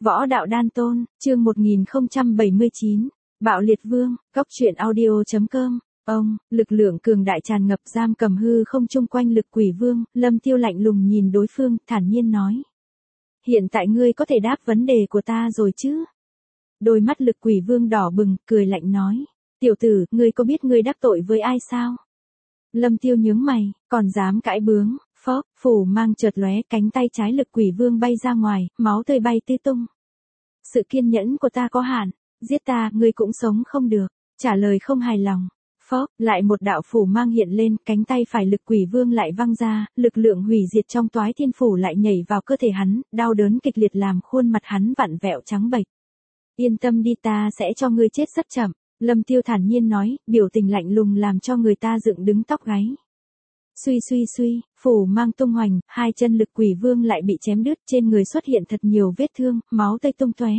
Võ đạo đan tôn, chương 1079, Bạo liệt vương, góc truyện audio.com. Ông, lực lượng cường đại tràn ngập giam cầm hư không chung quanh lực quỷ vương, Lâm Tiêu lạnh lùng nhìn đối phương, thản nhiên nói. Hiện tại ngươi có thể đáp vấn đề của ta rồi chứ? Đôi mắt lực quỷ vương đỏ bừng, cười lạnh nói. Tiểu tử, ngươi có biết ngươi đắc tội với ai sao? Lâm Tiêu nhướng mày, còn dám cãi bướng, phốc, phủ mang chợt lóe, cánh tay trái lực quỷ vương bay ra ngoài, máu tươi bay tứ tung. Sự kiên nhẫn của ta có hạn, giết ta, ngươi cũng sống không được, trả lời không hài lòng. Phốc, lại một đạo phủ mang hiện lên, cánh tay phải lực quỷ vương lại văng ra, lực lượng hủy diệt trong toái thiên phủ lại nhảy vào cơ thể hắn, đau đớn kịch liệt làm khuôn mặt hắn vặn vẹo trắng bệch. Yên tâm đi, ta sẽ cho ngươi chết rất chậm. Lâm Tiêu thản nhiên nói, biểu tình lạnh lùng làm cho người ta dựng đứng tóc gáy. Suy suy suy, phủ mang tung hoành, hai chân lực quỷ vương lại bị chém đứt, trên người xuất hiện thật nhiều vết thương, máu tươi tung tóe.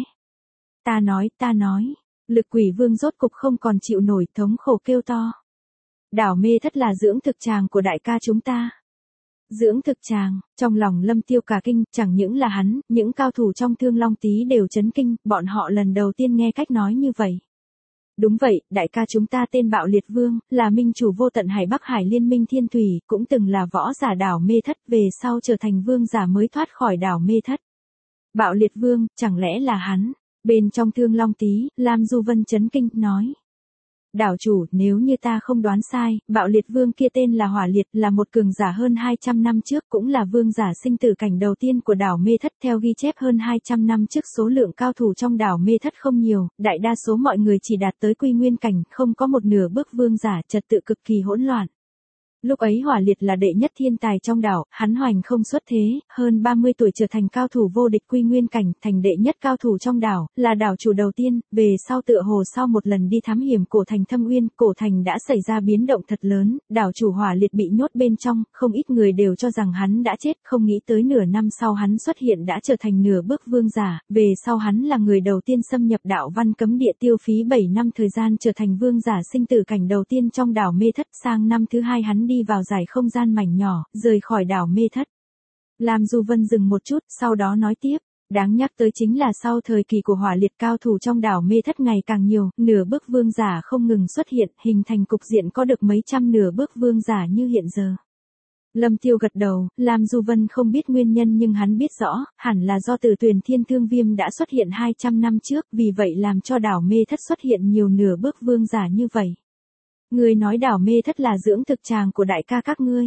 Ta nói, lực quỷ vương rốt cục không còn chịu nổi, thống khổ kêu to. Đảo mê thất là dưỡng thực tràng của đại ca chúng ta. Dưỡng thực tràng, trong lòng Lâm Tiêu cả kinh, chẳng những là hắn, những cao thủ trong Thương Long Tý đều chấn kinh, bọn họ lần đầu tiên nghe cách nói như vậy. Đúng vậy, đại ca chúng ta tên Bạo Liệt Vương, là minh chủ vô tận Hải Bắc Hải Liên minh Thiên Thủy, cũng từng là võ giả đảo mê thất, về sau trở thành vương giả mới thoát khỏi đảo mê thất. Bạo Liệt Vương, chẳng lẽ là hắn? Bên trong Thương Long Tý, Lam Du Vân chấn kinh, nói. Đảo chủ, nếu như ta không đoán sai, Bạo Liệt Vương kia tên là Hỏa Liệt, là một cường giả hơn 200 năm trước, cũng là vương giả sinh tử cảnh đầu tiên của đảo mê thất. Theo ghi chép hơn 200 năm trước số lượng cao thủ trong đảo mê thất không nhiều, đại đa số mọi người chỉ đạt tới quy nguyên cảnh, không có một nửa bước vương giả, trật tự cực kỳ hỗn loạn. Lúc ấy Hỏa Liệt là đệ nhất thiên tài trong đảo, hắn hoành không xuất thế, hơn 30 tuổi trở thành cao thủ vô địch quy nguyên cảnh, thành đệ nhất cao thủ trong đảo, là đảo chủ đầu tiên, về sau tựa hồ sau một lần đi thám hiểm cổ thành Thâm Uyên, cổ thành đã xảy ra biến động thật lớn, đảo chủ Hỏa Liệt bị nhốt bên trong, không ít người đều cho rằng hắn đã chết, không nghĩ tới nửa năm sau hắn xuất hiện đã trở thành nửa bước vương giả, về sau hắn là người đầu tiên xâm nhập đạo văn cấm địa, tiêu phí 7 năm thời gian trở thành vương giả sinh tử cảnh đầu tiên trong đảo mê thất, sang năm thứ hai hắn đi vào giải không gian mảnh nhỏ, rời khỏi đảo mê thất. Lam Du Vân dừng một chút, sau đó nói tiếp, đáng nhắc tới chính là sau thời kỳ của Hỏa Liệt cao thủ trong đảo mê thất ngày càng nhiều, nửa bước vương giả không ngừng xuất hiện, hình thành cục diện có được mấy trăm nửa bước vương giả như hiện giờ. Lâm Tiêu gật đầu, Lam Du Vân không biết nguyên nhân nhưng hắn biết rõ, hẳn là do Tử Tuyền Thiên Thương Viêm đã xuất hiện 200 năm trước, vì vậy làm cho đảo mê thất xuất hiện nhiều nửa bước vương giả như vậy. Ngươi nói đảo mê thất là dưỡng thực tràng của đại ca các ngươi.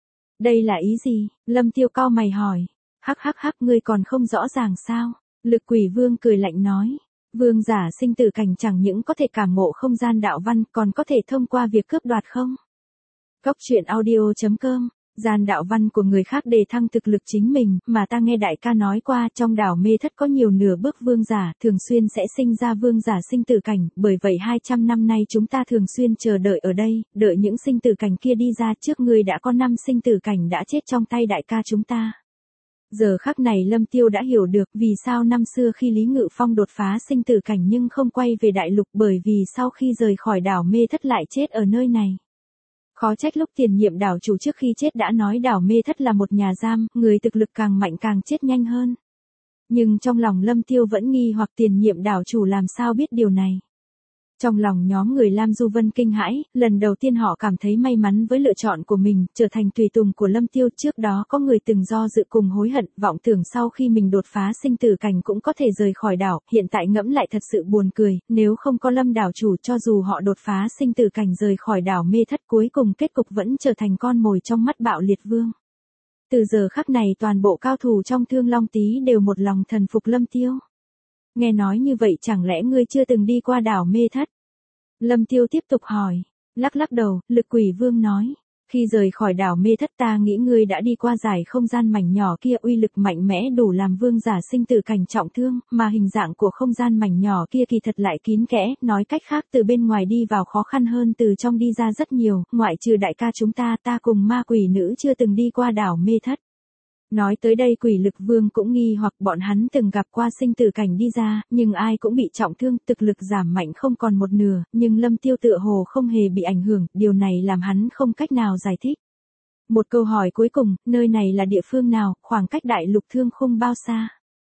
Đây là ý gì? Lâm Tiêu cau mày hỏi. Hắc, ngươi còn không rõ ràng sao? Lực quỷ vương cười lạnh nói. Vương giả sinh tử cảnh chẳng những có thể cảm ngộ không gian đạo văn, còn có thể thông qua việc cướp đoạt không? Góc truyện audio.com. Gian đạo văn của người khác đề thăng thực lực chính mình, mà ta nghe đại ca nói qua, trong đảo mê thất có nhiều nửa bước vương giả, thường xuyên sẽ sinh ra vương giả sinh tử cảnh, bởi vậy 200 năm nay chúng ta thường xuyên chờ đợi ở đây, đợi những sinh tử cảnh kia đi ra, trước ngươi đã có 5 sinh tử cảnh đã chết trong tay đại ca chúng ta. Giờ khắc này Lâm Tiêu đã hiểu được vì sao năm xưa khi Lý Ngự Phong đột phá sinh tử cảnh nhưng không quay về đại lục, bởi vì sau khi rời khỏi đảo mê thất lại chết ở nơi này. Khó trách lúc tiền nhiệm đảo chủ trước khi chết đã nói đảo mê thất là một nhà giam, người thực lực càng mạnh càng chết nhanh hơn. Nhưng trong lòng Lâm Tiêu vẫn nghi hoặc tiền nhiệm đảo chủ làm sao biết điều này. Trong lòng nhóm người Lam Du Vân kinh hãi, lần đầu tiên họ cảm thấy may mắn với lựa chọn của mình, trở thành tùy tùng của Lâm Tiêu. Trước đó có người từng do dự cùng hối hận, vọng tưởng sau khi mình đột phá sinh tử cảnh cũng có thể rời khỏi đảo, hiện tại ngẫm lại thật sự buồn cười, nếu không có Lâm đảo chủ cho dù họ đột phá sinh tử cảnh rời khỏi đảo mê thất cuối cùng kết cục vẫn trở thành con mồi trong mắt Bạo Liệt Vương. Từ giờ khắc này toàn bộ cao thủ trong Thương Long Tý đều một lòng thần phục Lâm Tiêu. Nghe nói như vậy chẳng lẽ ngươi chưa từng đi qua đảo mê thất? Lâm Tiêu tiếp tục hỏi. Lắc đầu, lực quỷ vương nói. Khi rời khỏi đảo mê thất ta nghĩ ngươi đã đi qua giải không gian mảnh nhỏ kia, uy lực mạnh mẽ đủ làm vương giả sinh tử cảnh trọng thương, mà hình dạng của không gian mảnh nhỏ kia kỳ thật lại kín kẽ, nói cách khác từ bên ngoài đi vào khó khăn hơn từ trong đi ra rất nhiều, ngoại trừ đại ca chúng ta cùng ma quỷ nữ chưa từng đi qua đảo mê thất. Nói tới đây quỷ lực vương cũng nghi hoặc bọn hắn từng gặp qua sinh tử cảnh đi ra, nhưng ai cũng bị trọng thương, thực lực giảm mạnh không còn một nửa, nhưng Lâm Tiêu tựa hồ không hề bị ảnh hưởng, điều này làm hắn không cách nào giải thích. Một câu hỏi cuối cùng, nơi này là địa phương nào, khoảng cách đại lục Thương Khung bao xa?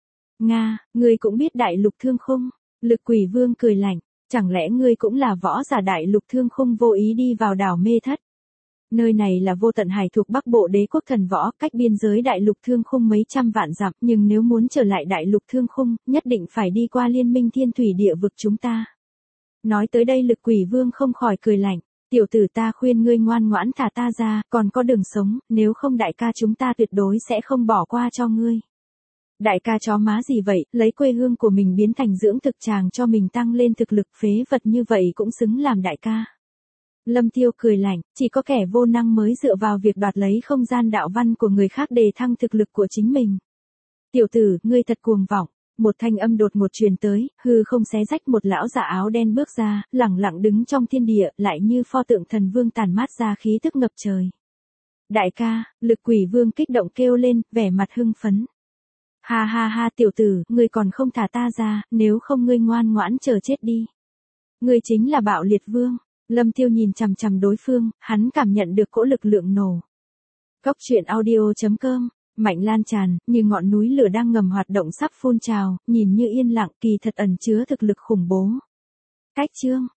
Nga, ngươi cũng biết đại lục thương khung. Lực Quỷ Vương cười lạnh, chẳng lẽ ngươi cũng là võ giả đại lục thương khung vô ý đi vào đảo mê thất? Nơi này là Vô Tận Hải thuộc Bắc Bộ Đế quốc thần võ, cách biên giới đại lục thương khung mấy trăm vạn dặm, nhưng nếu muốn trở lại đại lục thương khung, nhất định phải đi qua liên minh thiên thủy địa vực chúng ta. Nói tới đây Lực Quỷ Vương không khỏi cười lạnh, tiểu tử ta khuyên ngươi ngoan ngoãn thả ta ra, còn có đường sống, nếu không đại ca chúng ta tuyệt đối sẽ không bỏ qua cho ngươi. Đại ca chó má gì vậy, lấy quê hương của mình biến thành dưỡng thực tràng cho mình tăng lên thực lực, phế vật như vậy cũng xứng làm đại ca. Lâm Tiêu cười lạnh, chỉ có kẻ vô năng mới dựa vào việc đoạt lấy không gian đạo văn của người khác để thăng thực lực của chính mình. Tiểu tử, ngươi thật cuồng vọng. Một thanh âm đột ngột truyền tới, hư không xé rách, một lão giả áo đen bước ra, lẳng lặng đứng trong thiên địa, lại như pho tượng thần vương tản mát ra khí tức ngập trời. Đại ca, Lực Quỷ Vương kích động kêu lên, vẻ mặt hưng phấn. Ha ha ha, tiểu tử, ngươi còn không thả ta ra, nếu không ngươi ngoan ngoãn chờ chết đi. Ngươi chính là Bạo Liệt Vương. Lâm Tiêu nhìn chằm chằm đối phương, hắn cảm nhận được cỗ lực lượng nổ. Cốc truyện audio.com, mạnh lan tràn, như ngọn núi lửa đang ngầm hoạt động sắp phun trào, nhìn như yên lặng kỳ thật ẩn chứa thực lực khủng bố. Cách chương